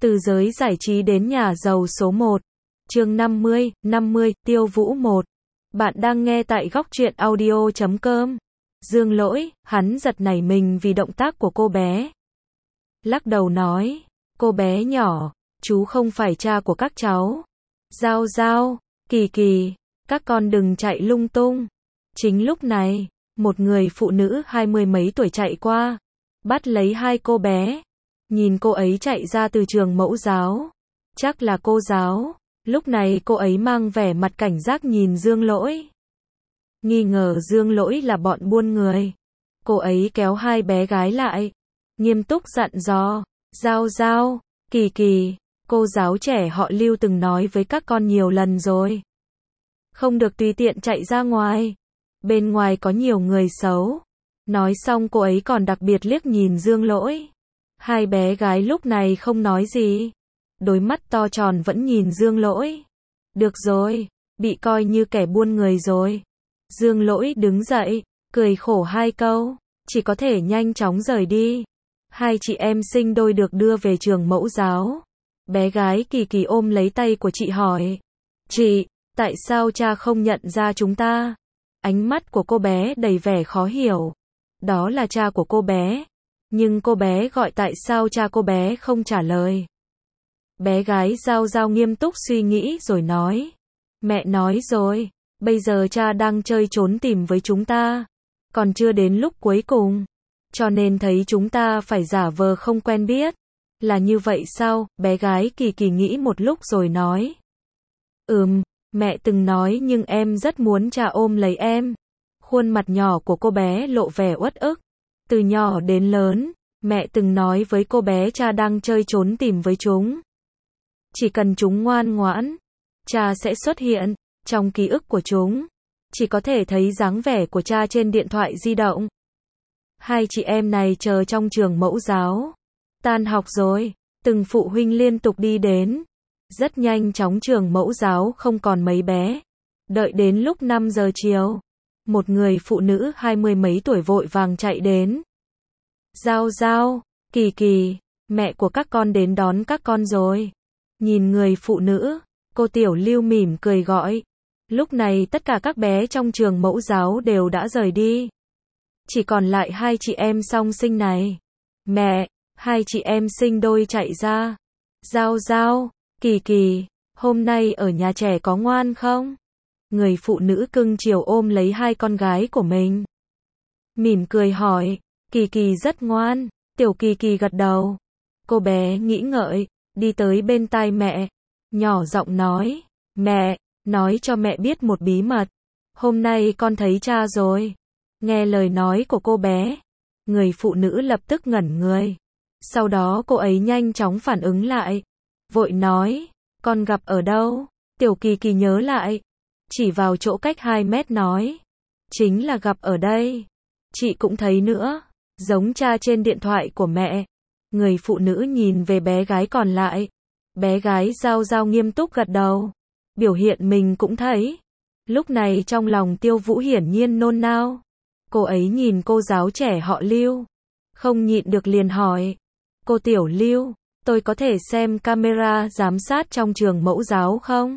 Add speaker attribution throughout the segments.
Speaker 1: Từ giới giải trí đến nhà giàu số 1. Chương 50, Tiêu Vũ 1. Bạn đang nghe tại góc truyện audio.com. Dương Lỗi, hắn giật nảy mình vì động tác của cô bé. Lắc đầu nói, cô bé nhỏ, chú không phải cha của các cháu. Giao Giao, Kỳ Kỳ, các con đừng chạy lung tung. Chính lúc này, một người phụ nữ 20 mấy tuổi chạy qua, bắt lấy hai cô bé. Nhìn cô ấy chạy ra từ trường mẫu giáo. Chắc là cô giáo. Lúc này cô ấy mang vẻ mặt cảnh giác nhìn Dương Lỗi. Nghi ngờ Dương Lỗi là bọn buôn người. Cô ấy kéo hai bé gái lại. Nghiêm túc dặn dò. Giao Giao, Kỳ Kỳ, cô giáo trẻ họ Lưu từng nói với các con nhiều lần rồi. Không được tùy tiện chạy ra ngoài. Bên ngoài có nhiều người xấu. Nói xong cô ấy còn đặc biệt liếc nhìn Dương Lỗi. Hai bé gái lúc này không nói gì. Đôi mắt to tròn vẫn nhìn Dương Lỗi. Được rồi, bị coi như kẻ buôn người rồi. Dương Lỗi đứng dậy, cười khổ hai câu, chỉ có thể nhanh chóng rời đi. Hai chị em sinh đôi được đưa về trường mẫu giáo. Bé gái Kỳ Kỳ ôm lấy tay của chị hỏi. Chị, tại sao cha không nhận ra chúng ta? Ánh mắt của cô bé đầy vẻ khó hiểu. Đó là cha của cô bé. Nhưng cô bé gọi tại sao cha cô bé không trả lời. Bé gái Giao Giao nghiêm túc suy nghĩ rồi nói. Mẹ nói rồi, bây giờ cha đang chơi trốn tìm với chúng ta. Còn chưa đến lúc cuối cùng. Cho nên thấy chúng ta phải giả vờ không quen biết. Là như vậy sao? Bé gái Kỳ Kỳ nghĩ một lúc rồi nói. Mẹ từng nói nhưng em rất muốn cha ôm lấy em. Khuôn mặt nhỏ của cô bé lộ vẻ uất ức. Từ nhỏ đến lớn, mẹ từng nói với cô bé cha đang chơi trốn tìm với chúng. Chỉ cần chúng ngoan ngoãn, cha sẽ xuất hiện. Trong ký ức của chúng, chỉ có thể thấy dáng vẻ của cha trên điện thoại di động. Hai chị em này chờ trong trường mẫu giáo. Tan học rồi, từng phụ huynh liên tục đi đến. Rất nhanh chóng trường mẫu giáo không còn mấy bé. Đợi đến lúc 5 giờ chiều. Một người phụ nữ 20 mấy tuổi vội vàng chạy đến. Giao Giao, Kỳ Kỳ, mẹ của các con đến đón các con rồi. Nhìn người phụ nữ, cô Tiểu Lưu mỉm cười gọi. Lúc này tất cả các bé trong trường mẫu giáo đều đã rời đi. Chỉ còn lại hai chị em song sinh này. Mẹ, hai chị em sinh đôi chạy ra. Giao Giao, Kỳ Kỳ, hôm nay ở nhà trẻ có ngoan không? Người phụ nữ cưng chiều ôm lấy hai con gái của mình. Mỉm cười hỏi, Kỳ Kỳ rất ngoan, Tiểu Kỳ Kỳ gật đầu. Cô bé nghĩ ngợi, đi tới bên tai mẹ, nhỏ giọng nói, mẹ, nói cho mẹ biết một bí mật. Hôm nay con thấy cha rồi. Nghe lời nói của cô bé, người phụ nữ lập tức ngẩn người. Sau đó cô ấy nhanh chóng phản ứng lại. Vội nói, con gặp ở đâu? Tiểu Kỳ Kỳ nhớ lại. Chỉ vào chỗ cách 2 mét nói. Chính là gặp ở đây. Chị cũng thấy nữa. Giống cha trên điện thoại của mẹ. Người phụ nữ nhìn về bé gái còn lại. Bé gái Giao Giao nghiêm túc gật đầu. Biểu hiện mình cũng thấy. Lúc này trong lòng Tiêu Vũ hiển nhiên nôn nao. Cô ấy nhìn cô giáo trẻ họ Lưu. Không nhịn được liền hỏi. Cô Tiểu Lưu, tôi có thể xem camera giám sát trong trường mẫu giáo không?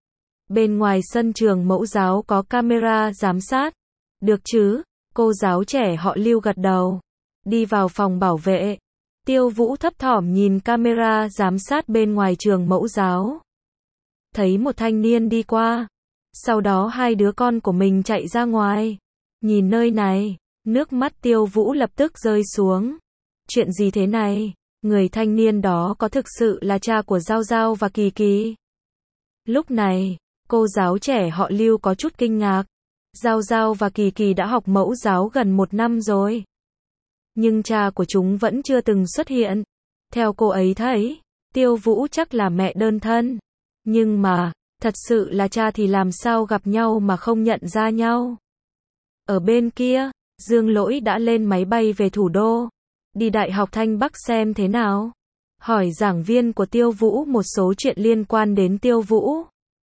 Speaker 1: Bên ngoài sân trường mẫu giáo có camera giám sát. Được chứ? Cô giáo trẻ họ Lưu gật đầu. Đi vào phòng bảo vệ. Tiêu Vũ thấp thỏm nhìn camera giám sát bên ngoài trường mẫu giáo. Thấy một thanh niên đi qua. Sau đó hai đứa con của mình chạy ra ngoài. Nhìn nơi này, nước mắt Tiêu Vũ lập tức rơi xuống. Chuyện gì thế này? Người thanh niên đó có thực sự là cha của Giao Giao và Kỳ Kỳ? Lúc này, cô giáo trẻ họ Lưu có chút kinh ngạc. Giao Giao và Kỳ Kỳ đã học mẫu giáo gần 1 năm rồi. Nhưng cha của chúng vẫn chưa từng xuất hiện. Theo cô ấy thấy, Tiêu Vũ chắc là mẹ đơn thân. Nhưng mà, thật sự là cha thì làm sao gặp nhau mà không nhận ra nhau. Ở bên kia, Dương Lỗi đã lên máy bay về thủ đô. Đi Đại học Thanh Bắc xem thế nào. Hỏi giảng viên của Tiêu Vũ một số chuyện liên quan đến Tiêu Vũ.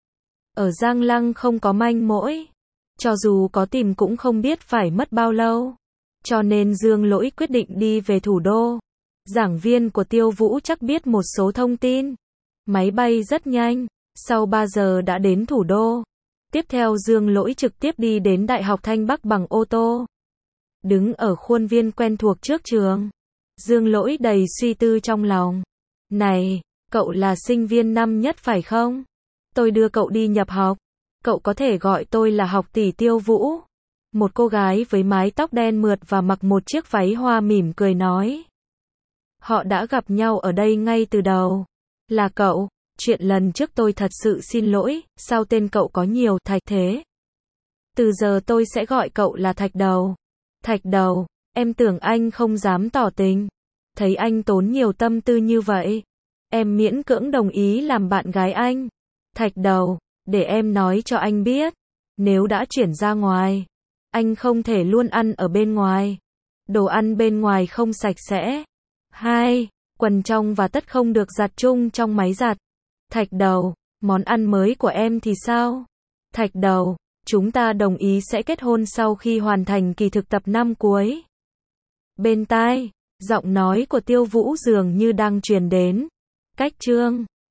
Speaker 1: Ở Giang Lăng không có manh mối. Cho dù có tìm cũng không biết phải mất bao lâu. Cho nên Dương Lỗi quyết định đi về thủ đô. Giảng viên của Tiêu Vũ chắc biết một số thông tin. Máy bay rất nhanh, sau 3 giờ đã đến thủ đô. Tiếp theo Dương Lỗi trực tiếp đi đến Đại học Thanh Bắc bằng ô tô. Đứng ở khuôn viên quen thuộc trước trường, Dương Lỗi đầy suy tư trong lòng. Này, cậu là sinh viên năm nhất phải không? Tôi đưa cậu đi nhập học. Cậu có thể gọi tôi là học tỷ Tiêu Vũ. Một cô gái với mái tóc đen mượt và mặc một chiếc váy hoa mỉm cười nói. Họ đã gặp nhau ở đây ngay từ đầu. Là cậu, chuyện lần trước tôi thật sự xin lỗi, sao tên cậu có nhiều Thạch thế? Từ giờ tôi sẽ gọi cậu là Thạch Đầu. Thạch Đầu, em tưởng anh không dám tỏ tình. Thấy anh tốn nhiều tâm tư như vậy, em miễn cưỡng đồng ý làm bạn gái anh. Thạch Đầu, để em nói cho anh biết, nếu đã chuyển ra ngoài, anh không thể luôn ăn ở bên ngoài. Đồ ăn bên ngoài không sạch sẽ. 2. Quần trong và tất không được giặt chung trong máy giặt. Thạch Đầu, món ăn mới của em thì sao? Thạch Đầu, chúng ta đồng ý sẽ kết hôn sau khi hoàn thành kỳ thực tập năm cuối. Bên tai, giọng nói của Tiêu Vũ dường như đang truyền đến. Cách chương